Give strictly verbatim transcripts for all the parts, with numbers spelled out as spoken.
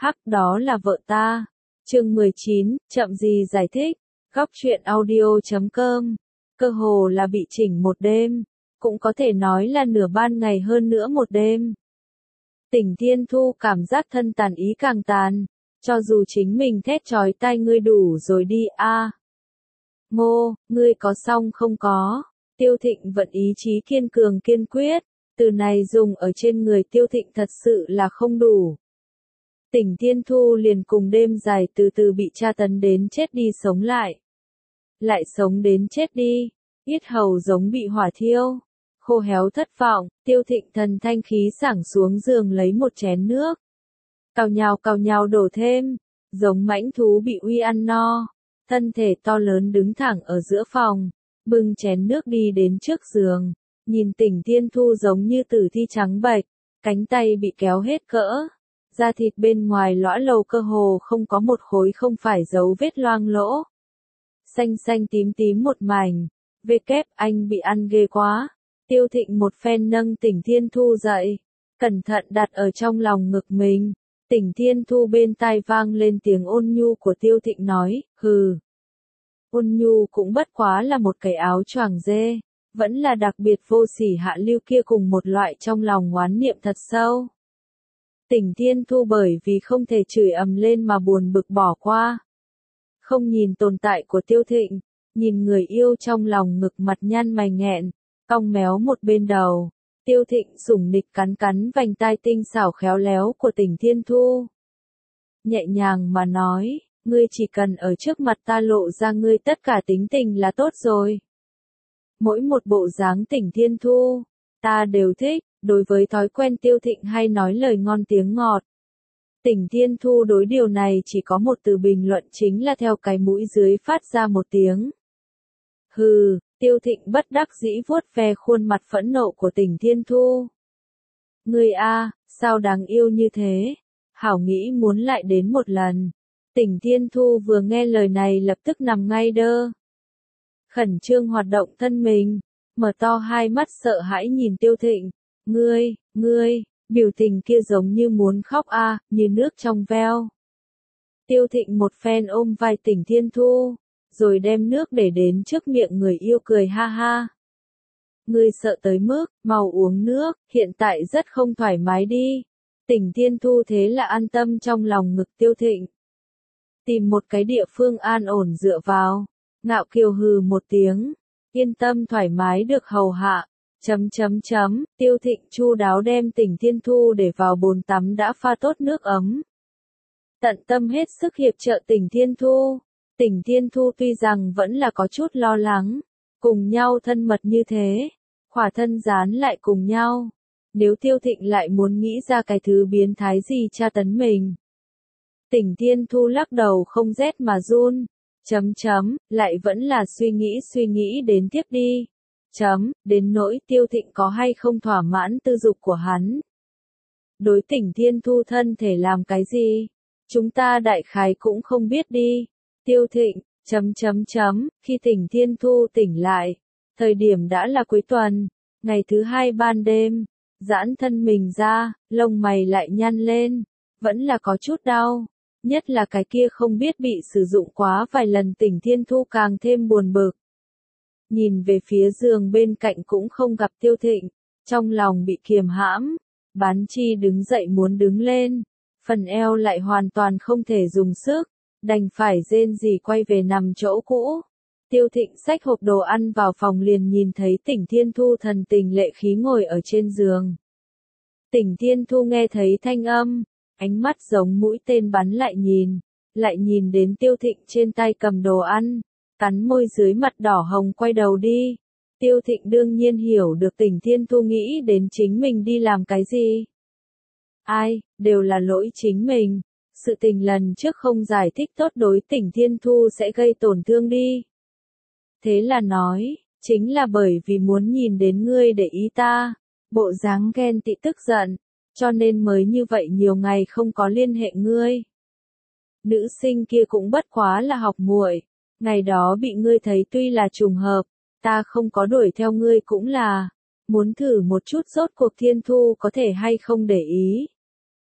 Hắc đó là vợ ta. Chương mười chín, chậm gì giải thích. Góc truyện audio chấm com. Cơ hồ là bị chỉnh một đêm, cũng có thể nói là nửa ban ngày hơn nữa một đêm. Tỉnh Thiên Thu cảm giác thân tàn ý càng tàn, cho dù chính mình thét chói tai ngươi đủ rồi đi a. À. Ngô, ngươi có xong không có? Tiêu Thịnh vận ý chí kiên cường kiên quyết, từ này dùng ở trên người Tiêu Thịnh thật sự là không đủ. Tỉnh Thiên Thu liền cùng đêm dài từ từ bị tra tấn đến chết đi sống lại. Lại sống đến chết đi, yết hầu giống bị hỏa thiêu, khô héo thất vọng, Tiêu Thịnh thần thanh khí sảng xuống giường lấy một chén nước. Cào nhào cào nhào đổ thêm, giống mãnh thú bị uy ăn no, thân thể to lớn đứng thẳng ở giữa phòng, bưng chén nước đi đến trước giường, nhìn Tỉnh Thiên Thu giống như tử thi trắng bệch, cánh tay bị kéo hết cỡ. Da thịt bên ngoài lõa lồ cơ hồ không có một khối không phải dấu vết loang lỗ. Xanh xanh tím tím một mảnh, vê kép anh bị ăn ghê quá. Tiêu Thịnh một phen nâng Tỉnh Thiên Thu dậy, cẩn thận đặt ở trong lòng ngực mình. Tỉnh Thiên Thu bên tai vang lên tiếng ôn nhu của Tiêu Thịnh nói, hừ. Ôn nhu cũng bất quá là một cái áo choàng dê, vẫn là đặc biệt vô sỉ hạ lưu kia cùng một loại trong lòng oán niệm thật sâu. Tỉnh Thiên Thu bởi vì không thể chửi ầm lên mà buồn bực bỏ qua. Không nhìn tồn tại của Tiêu Thịnh, nhìn người yêu trong lòng ngực mặt nhăn mày nghẹn, cong méo một bên đầu. Tiêu Thịnh sủng nịch cắn cắn vành tai tinh xảo khéo léo của Tỉnh Thiên Thu. Nhẹ nhàng mà nói, ngươi chỉ cần ở trước mặt ta lộ ra ngươi tất cả tính tình là tốt rồi. Mỗi một bộ dáng Tỉnh Thiên Thu, ta đều thích. Đối với thói quen Tiêu Thịnh hay nói lời ngon tiếng ngọt, Tỉnh Thiên Thu đối điều này chỉ có một từ bình luận chính là theo cái mũi dưới phát ra một tiếng. Hừ, Tiêu Thịnh bất đắc dĩ vuốt ve khuôn mặt phẫn nộ của Tỉnh Thiên Thu. Ngươi a, sao đáng yêu như thế? Hảo nghĩ muốn lại đến một lần. Tỉnh Thiên Thu vừa nghe lời này lập tức nằm ngay đơ. Khẩn trương hoạt động thân mình, mở to hai mắt sợ hãi nhìn Tiêu Thịnh. Ngươi, ngươi, biểu tình kia giống như muốn khóc a, à, như nước trong veo. Tiêu Thịnh một phen ôm vai Tỉnh Thiên Thu, rồi đem nước để đến trước miệng người yêu cười ha ha. Ngươi sợ tới mức, mau uống nước, hiện tại rất không thoải mái đi. Tỉnh Thiên Thu thế là an tâm trong lòng ngực Tiêu Thịnh. Tìm một cái địa phương an ổn dựa vào, ngạo kiều hừ một tiếng, yên tâm thoải mái được hầu hạ. Chấm chấm chấm, Tiêu Thịnh chu đáo đem Tỉnh Thiên Thu để vào bồn tắm đã pha tốt nước ấm. Tận tâm hết sức hiệp trợ Tỉnh Thiên Thu. Tỉnh Thiên Thu tuy rằng vẫn là có chút lo lắng, cùng nhau thân mật như thế, khỏa thân dán lại cùng nhau. Nếu Tiêu Thịnh lại muốn nghĩ ra cái thứ biến thái gì tra tấn mình. Tỉnh Thiên Thu lắc đầu không rét mà run. Chấm chấm, lại vẫn là suy nghĩ suy nghĩ đến tiếp đi. Chấm, đến nỗi Tiêu Thịnh có hay không thỏa mãn tư dục của hắn. Đối Tỉnh Thiên Thu thân thể làm cái gì? Chúng ta đại khái cũng không biết đi. Tiêu Thịnh, chấm chấm chấm, khi Tỉnh Thiên Thu tỉnh lại, thời điểm đã là cuối tuần, ngày thứ hai ban đêm, giãn thân mình ra, lông mày lại nhăn lên, vẫn là có chút đau, nhất là cái kia không biết bị sử dụng quá vài lần Tỉnh Thiên Thu càng thêm buồn bực. Nhìn về phía giường bên cạnh cũng không gặp Tiêu Thịnh, trong lòng bị kiềm hãm, bán chi đứng dậy muốn đứng lên, phần eo lại hoàn toàn không thể dùng sức, đành phải rên rỉ quay về nằm chỗ cũ. Tiêu Thịnh xách hộp đồ ăn vào phòng liền nhìn thấy Tỉnh Thiên Thu thần tình lệ khí ngồi ở trên giường. Tỉnh Thiên Thu nghe thấy thanh âm, ánh mắt giống mũi tên bắn lại nhìn, lại nhìn đến Tiêu Thịnh trên tay cầm đồ ăn. Cắn môi dưới mặt đỏ hồng quay đầu đi. Tiêu Thịnh đương nhiên hiểu được Tỉnh Thiên Thu nghĩ đến chính mình đi làm cái gì. Ai, đều là lỗi chính mình. Sự tình lần trước không giải thích tốt đối Tỉnh Thiên Thu sẽ gây tổn thương đi. Thế là nói, chính là bởi vì muốn nhìn đến ngươi để ý ta, bộ dáng ghen tị tức giận, cho nên mới như vậy nhiều ngày không có liên hệ ngươi. Nữ sinh kia cũng bất quá là học muội. Ngày đó bị ngươi thấy tuy là trùng hợp, ta không có đuổi theo ngươi cũng là, muốn thử một chút rốt cuộc Thiên Thu có thể hay không để ý.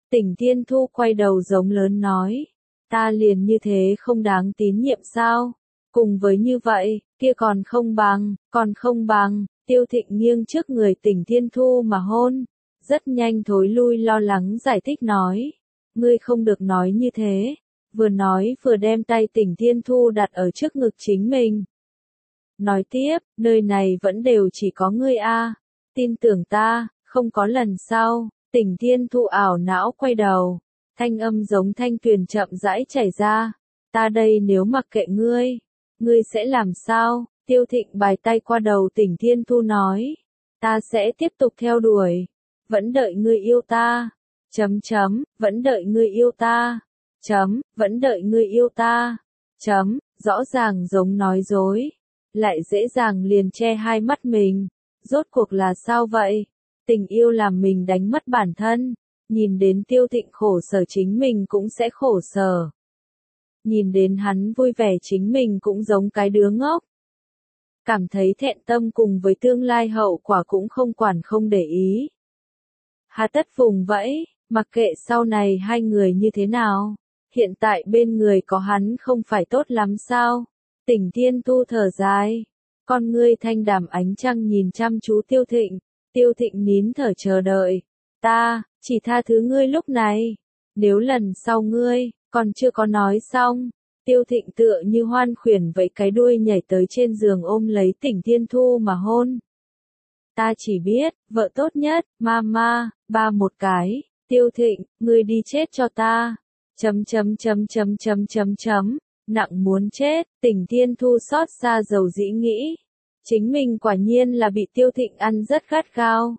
Tỉnh Thiên Thu quay đầu giống lớn nói. Ta liền như thế không đáng tín nhiệm sao? Cùng với như vậy, kia còn không bằng, còn không bằng, Tiêu Thịnh nghiêng trước người Tỉnh Thiên Thu mà hôn. Rất nhanh thối lui lo lắng giải thích nói. Ngươi không được nói như thế. Vừa nói vừa đem tay Tỉnh Thiên Thu đặt ở trước ngực chính mình. Nói tiếp, nơi này vẫn đều chỉ có ngươi a, tin tưởng ta, không có lần sau. Tỉnh Thiên Thu ảo não quay đầu, thanh âm giống thanh tuyền chậm rãi chảy ra. Ta đây nếu mặc kệ ngươi, ngươi sẽ làm sao? Tiêu Thịnh bài tay qua đầu Tỉnh Thiên Thu nói. Ta sẽ tiếp tục theo đuổi, vẫn đợi ngươi yêu ta. Chấm chấm, vẫn đợi ngươi yêu ta. Chấm, vẫn đợi ngươi yêu ta. Chấm, rõ ràng giống nói dối, lại dễ dàng liền che hai mắt mình. Rốt cuộc là sao vậy? Tình yêu làm mình đánh mất bản thân, nhìn đến Tiêu Thịnh khổ sở chính mình cũng sẽ khổ sở. Nhìn đến hắn vui vẻ chính mình cũng giống cái đứa ngốc. Cảm thấy thẹn tâm cùng với tương lai hậu quả cũng không quản không để ý. Hà tất vùng vẫy, mặc kệ sau này hai người như thế nào, hiện tại bên người có hắn không phải tốt lắm sao? Tỉnh Thiên Thu thở dài, con ngươi thanh đàm ánh trăng nhìn chăm chú Tiêu Thịnh. Tiêu Thịnh nín thở chờ đợi. Ta, chỉ tha thứ ngươi lúc này. Nếu lần sau ngươi, còn chưa có nói xong. Tiêu Thịnh tựa như hoan khuyển vẫy cái đuôi nhảy tới trên giường ôm lấy Tỉnh Thiên Thu mà hôn. Ta chỉ biết, vợ tốt nhất, mama, ba một cái. Tiêu Thịnh, ngươi đi chết cho ta. Chấm chấm chấm chấm chấm chấm chấm. Nặng muốn chết, Tỉnh Thiên Thu xót xa dầu dĩ nghĩ. Chính mình quả nhiên là bị Tiêu Thịnh ăn rất gắt gao.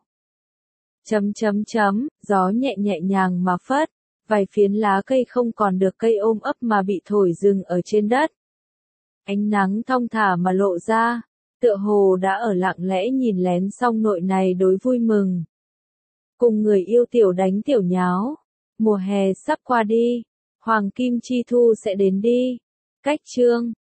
Chấm chấm chấm, gió nhẹ nhẹ nhàng mà phất, vài phiến lá cây không còn được cây ôm ấp mà bị thổi dừng ở trên đất. Ánh nắng thong thả mà lộ ra, tựa hồ đã ở lặng lẽ nhìn lén xong nội này đối vui mừng. Cùng người yêu tiểu đánh tiểu nháo, mùa hè sắp qua đi, Hoàng Kim Chi Thu sẽ đến đi. Cách chương